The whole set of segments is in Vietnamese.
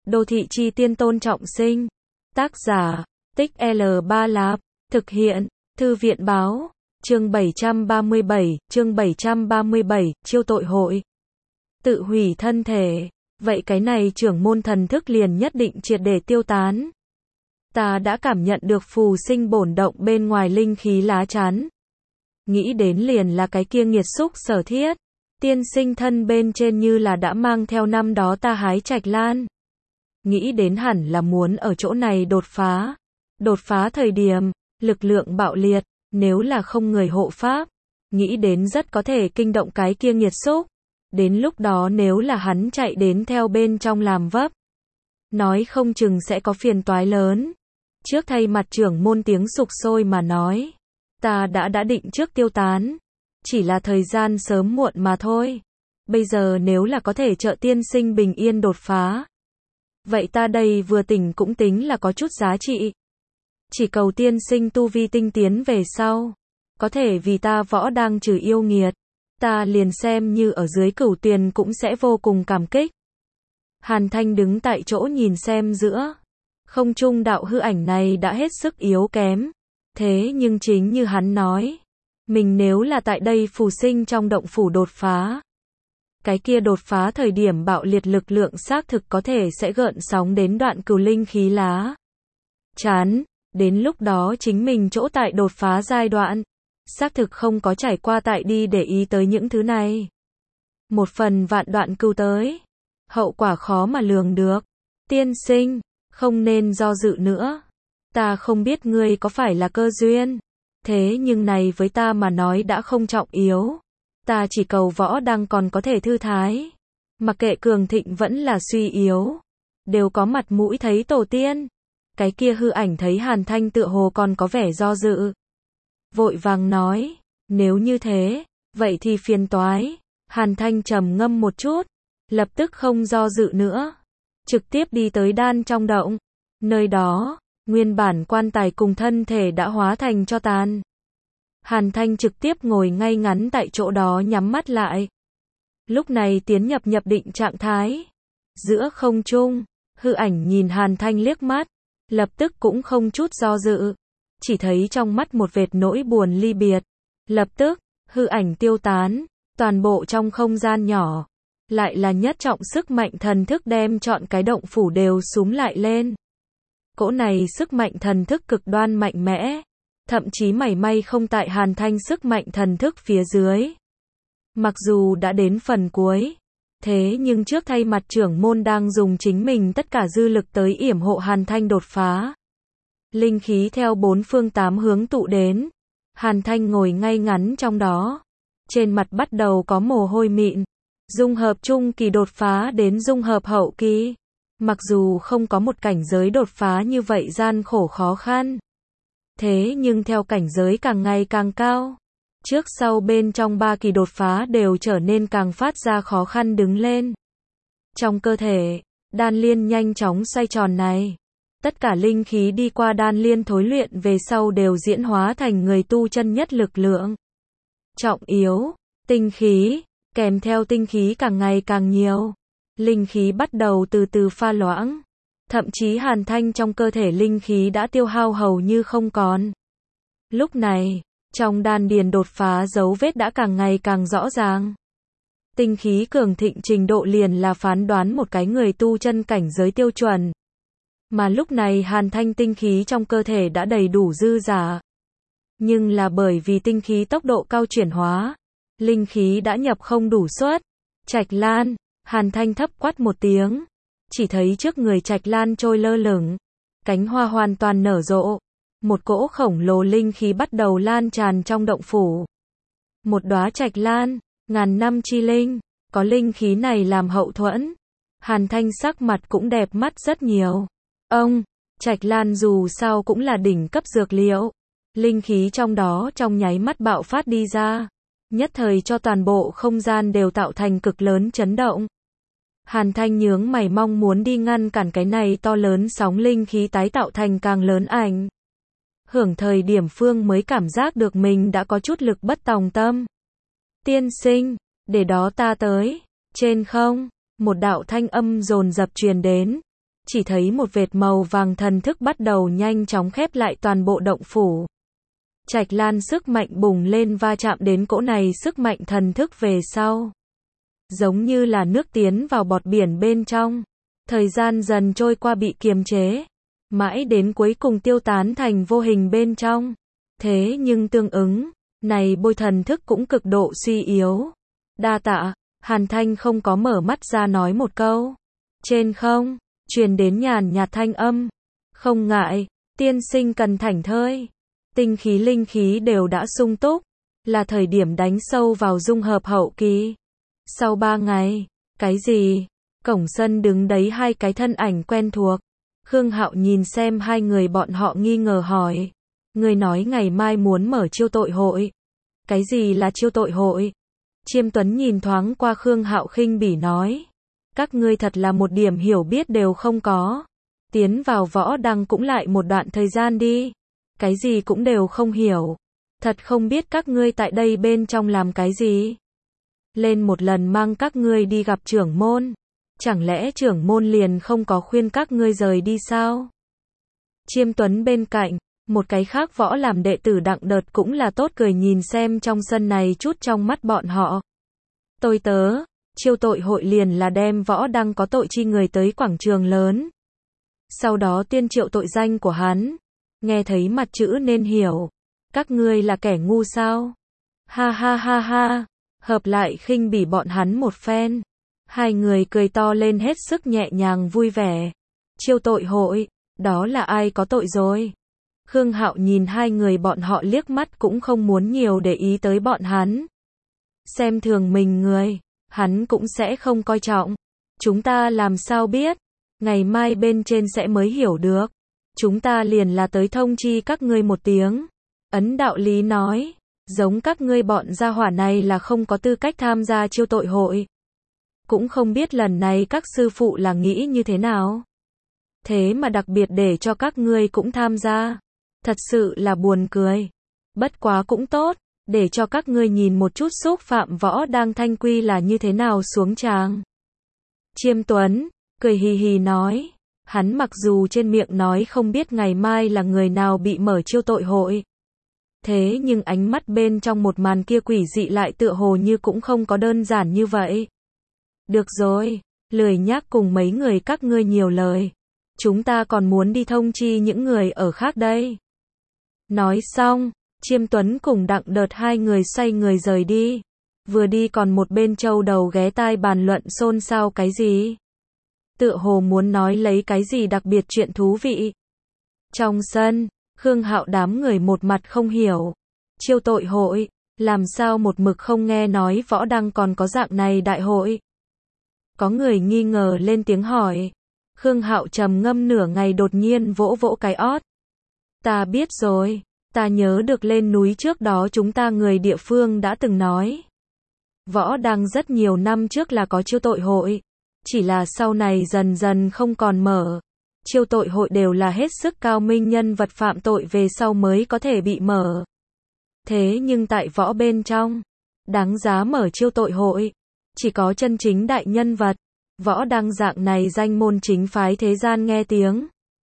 Đô thị chi tiên Tôn Trọng Sinh. Tác giả, Tích L3 Lạp. Thực hiện, Thư viện Báo. Chương 737, chiêu tội hội. Tự hủy thân thể. Vậy cái này trưởng môn thần thức liền nhất định triệt để tiêu tán. Ta đã cảm nhận được phù sinh bổn động bên ngoài linh khí lá chắn. Nghĩ đến liền là cái kia nghiệt xúc Sở Thiết. Tiên sinh thân bên trên như là đã mang theo năm đó ta hái trạch lan. Nghĩ đến hẳn là muốn ở chỗ này đột phá. Đột phá thời điểm, lực lượng bạo liệt, nếu là không người hộ pháp. Nghĩ đến rất có thể kinh động cái kia nghiệt xúc. Đến lúc đó nếu là hắn chạy đến theo bên trong làm vấp. Nói không chừng sẽ có phiền toái lớn. Trước thay mặt trưởng môn tiếng sục sôi mà nói. Ta đã định trước tiêu tán. Chỉ là thời gian sớm muộn mà thôi. Bây giờ nếu là có thể trợ tiên sinh bình yên đột phá. Vậy ta đây vừa tỉnh cũng tính là có chút giá trị. Chỉ cầu tiên sinh tu vi tinh tiến về sau. Có thể vì ta võ đang trừ yêu nghiệt. Ta liền xem như ở dưới cửu tuyền cũng sẽ vô cùng cảm kích. Hàn Thanh đứng tại chỗ nhìn xem giữa. Không trung đạo hư ảnh này đã hết sức yếu kém. Thế nhưng chính như hắn nói. Mình nếu là tại đây phù sinh trong động phủ đột phá. Cái kia đột phá thời điểm bạo liệt lực lượng xác thực có thể sẽ gợn sóng đến đoạn cửu linh khí lá. Chán, đến lúc đó chính mình chỗ tại đột phá giai đoạn. Xác thực không có trải qua tại đi để ý tới những thứ này. Một phần vạn đoạn cưu tới. Hậu quả khó mà lường được. Tiên sinh, không nên do dự nữa. Ta không biết ngươi có phải là cơ duyên. Thế nhưng này với ta mà nói đã không trọng yếu. Ta chỉ cầu võ đang còn có thể thư thái. Mặc kệ cường thịnh vẫn là suy yếu. Đều có mặt mũi thấy tổ tiên. Cái kia hư ảnh thấy Hàn Thanh tựa hồ còn có vẻ do dự. Vội vàng nói, nếu như thế, vậy thì phiền toái. Hàn Thanh trầm ngâm một chút, lập tức không do dự nữa. Trực tiếp đi tới đan trong động. Nơi đó, nguyên bản quan tài cùng thân thể đã hóa thành tro tàn. Hàn Thanh trực tiếp ngồi ngay ngắn tại chỗ đó nhắm mắt lại. Lúc này tiến nhập định trạng thái. Giữa không trung, hư ảnh nhìn Hàn Thanh liếc mắt, lập tức cũng không chút do dự. Chỉ thấy trong mắt một vệt nỗi buồn ly biệt. Lập tức, hư ảnh tiêu tán, toàn bộ trong không gian nhỏ. Lại là nhất trọng sức mạnh thần thức đem trọn cái động phủ đều súm lại lên. Cỗ này sức mạnh thần thức cực đoan mạnh mẽ. Thậm chí mảy may không tại Hàn Thanh sức mạnh thần thức phía dưới. Mặc dù đã đến phần cuối. Thế nhưng trước thay mặt trưởng môn đang dùng chính mình tất cả dư lực tới yểm hộ Hàn Thanh đột phá. Linh khí theo bốn phương tám hướng tụ đến. Hàn Thanh ngồi ngay ngắn trong đó. Trên mặt bắt đầu có mồ hôi mịn. Dung hợp trung kỳ đột phá đến dung hợp hậu kỳ. Mặc dù không có một cảnh giới đột phá như vậy gian khổ khó khăn. Thế nhưng theo cảnh giới càng ngày càng cao. Trước sau bên trong ba kỳ đột phá đều trở nên càng phát ra khó khăn đứng lên. Trong cơ thể, đan liên nhanh chóng xoay tròn này. Tất cả linh khí đi qua đan liên thối luyện về sau đều diễn hóa thành người tu chân nhất lực lượng. Trọng yếu, tinh khí, kèm theo tinh khí càng ngày càng nhiều. Linh khí bắt đầu từ từ pha loãng. Thậm chí Hàn Thanh trong cơ thể linh khí đã tiêu hao hầu như không còn. Lúc này, trong đan điền đột phá dấu vết đã càng ngày càng rõ ràng. Tinh khí cường thịnh trình độ liền là phán đoán một cái người tu chân cảnh giới tiêu chuẩn. Mà lúc này Hàn Thanh tinh khí trong cơ thể đã đầy đủ dư giả. Nhưng là bởi vì tinh khí tốc độ cao chuyển hóa, linh khí đã nhập không đủ suất. Trạch Lan, Hàn Thanh thấp quát một tiếng. Chỉ thấy trước người Trạch Lan trôi lơ lửng. Cánh hoa hoàn toàn nở rộ. Một cỗ khổng lồ linh khí bắt đầu lan tràn trong động phủ. Một đóa Trạch Lan, ngàn năm chi linh. Có linh khí này làm hậu thuẫn. Hàn Thanh sắc mặt cũng đẹp mắt rất nhiều. Trạch Lan dù sao cũng là đỉnh cấp dược liệu. Linh khí trong đó trong nháy mắt bạo phát đi ra. Nhất thời cho toàn bộ không gian đều tạo thành cực lớn chấn động. Hàn Thanh nhướng mày mong muốn đi ngăn cản cái này to lớn sóng linh khí tái tạo thành càng lớn ảnh. Hưởng thời điểm phương mới cảm giác được mình đã có chút lực bất tòng tâm. Tiên sinh, để đó ta tới. Trên không, một đạo thanh âm dồn dập truyền đến. chỉ thấy một vệt màu vàng thần thức bắt đầu nhanh chóng khép lại toàn bộ động phủ. Trạch Lan sức mạnh bùng lên va chạm đến cỗ này sức mạnh thần thức về sau. Giống như là nước tiến vào bọt biển bên trong. Thời gian dần trôi qua bị kiềm chế. Mãi đến cuối cùng tiêu tán thành vô hình bên trong. Thế nhưng tương ứng, này bôi thần thức cũng cực độ suy yếu. Đa tạ, Hàn Thanh không có mở mắt ra nói một câu. Trên không, truyền đến nhàn nhạt thanh âm. Không ngại, tiên sinh cần thảnh thơi. Tinh khí linh khí đều đã sung túc, là thời điểm đánh sâu vào dung hợp hậu kỳ. Sau 3 ngày, cái gì? Cổng sân đứng đấy hai cái thân ảnh quen thuộc. Khương Hạo nhìn xem hai người bọn họ nghi ngờ hỏi. Người nói ngày mai muốn mở chiêu tội hội. Cái gì là chiêu tội hội? Chiêm Tuấn nhìn thoáng qua Khương Hạo khinh bỉ nói. Các ngươi thật là một điểm hiểu biết đều không có. Tiến vào võ đăng cũng lại một đoạn thời gian đi. Cái gì cũng đều không hiểu. Thật không biết các ngươi tại đây bên trong làm cái gì. Lên một lần mang các ngươi đi gặp trưởng môn. Chẳng lẽ trưởng môn liền không có khuyên các ngươi rời đi sao? Chiêm Tuấn bên cạnh, một cái khác võ làm đệ tử Đặng Đợt cũng là tốt cười nhìn xem trong sân này chút trong mắt bọn họ. Tôi tớ, chiêu tội hội liền là đem võ đăng có tội chi người tới quảng trường lớn. Sau đó tuyên triệu tội danh của hắn. Nghe thấy mặt chữ nên hiểu. Các ngươi là kẻ ngu sao? Ha ha ha ha. Hợp lại khinh bỉ bọn hắn một phen. Hai người cười to lên hết sức nhẹ nhàng vui vẻ. Chiêu tội hội, đó là ai có tội rồi? Khương Hạo nhìn hai người bọn họ liếc mắt cũng không muốn nhiều để ý tới bọn hắn. Xem thường mình người, hắn cũng sẽ không coi trọng. Chúng ta làm sao biết? Ngày mai bên trên sẽ mới hiểu được. Chúng ta liền là tới thông chi các ngươi một tiếng. Ấn đạo lý nói, giống các ngươi bọn gia hỏa này là không có tư cách tham gia chiêu tội hội. Cũng không biết lần này các sư phụ là nghĩ như thế nào. Thế mà đặc biệt để cho các ngươi cũng tham gia. Thật sự là buồn cười. Bất quá cũng tốt, để cho các ngươi nhìn một chút xúc phạm võ đang thanh quy là như thế nào xuống tràng. Chiêm Tuấn, cười hì hì nói. Hắn mặc dù trên miệng nói không biết ngày mai là người nào bị mở chiêu tội hội. Thế nhưng ánh mắt bên trong một màn kia quỷ dị lại tựa hồ như cũng không có đơn giản như vậy. Được rồi, lười nhác cùng mấy người các ngươi nhiều lời. Chúng ta còn muốn đi thông chi những người ở khác đây. Nói xong, Chiêm Tuấn cùng Đặng Đợt hai người xoay người rời đi. Vừa đi còn một bên châu đầu ghé tai bàn luận xôn xao cái gì. Tựa hồ muốn nói lấy cái gì đặc biệt chuyện thú vị. Trong sân, Khương Hạo đám người một mặt không hiểu. Chiêu tội hội, làm sao một mực không nghe nói võ đăng còn có dạng này đại hội. Có người nghi ngờ lên tiếng hỏi. Khương Hạo trầm ngâm nửa ngày đột nhiên vỗ vỗ cái ót. Ta biết rồi, ta nhớ được lên núi trước đó chúng ta người địa phương đã từng nói. Võ đăng rất nhiều năm trước là có chiêu tội hội. Chỉ là sau này dần dần không còn mở. Chiêu tội hội đều là hết sức cao minh nhân vật phạm tội về sau mới có thể bị mở. Thế nhưng tại võ bên trong, đáng giá mở chiêu tội hội, chỉ có chân chính đại nhân vật. Võ đăng dạng này danh môn chính phái thế gian nghe tiếng.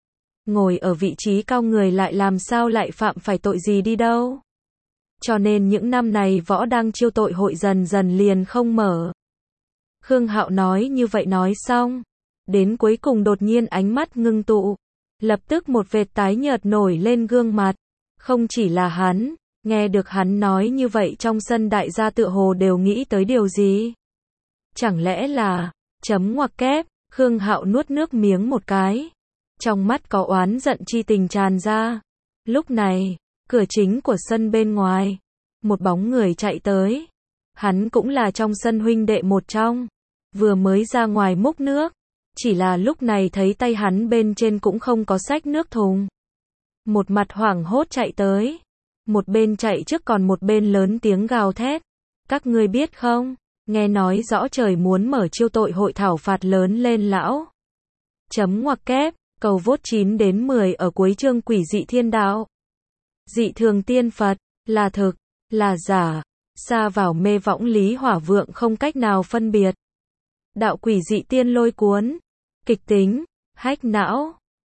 Ngồi ở vị trí cao người lại làm sao lại phạm phải tội gì đi đâu. Cho nên những năm này võ đăng chiêu tội hội dần dần liền không mở. Khương Hạo nói như vậy nói xong. Đến cuối cùng đột nhiên ánh mắt ngưng tụ. Lập tức một vệt tái nhợt nổi lên gương mặt. Không chỉ là hắn, nghe được hắn nói như vậy trong sân đại gia tựa hồ đều nghĩ tới điều gì. Chẳng lẽ là, chấm ngoặc kép, Khương Hạo nuốt nước miếng một cái. Trong mắt có oán giận chi tình tràn ra. Lúc này, cửa chính của sân bên ngoài, một bóng người chạy tới. Hắn cũng là trong sân huynh đệ một trong. Vừa mới ra ngoài múc nước. Chỉ là lúc này thấy tay hắn bên trên cũng không có xách nước thùng. Một mặt hoảng hốt chạy tới. Một bên chạy trước còn một bên lớn tiếng gào thét. Các ngươi biết không? Nghe nói rõ trời muốn mở chiêu tội hội thảo phạt lớn lên lão. Chấm ngoặc kép, cầu vốt 9 đến 10 ở cuối chương quỷ dị thiên đạo. Dị thường tiên Phật, là thực, là giả, xa vào mê võng lý hỏa vượng không cách nào phân biệt. Đạo quỷ dị tiên lôi cuốn, kịch tính, Hack não.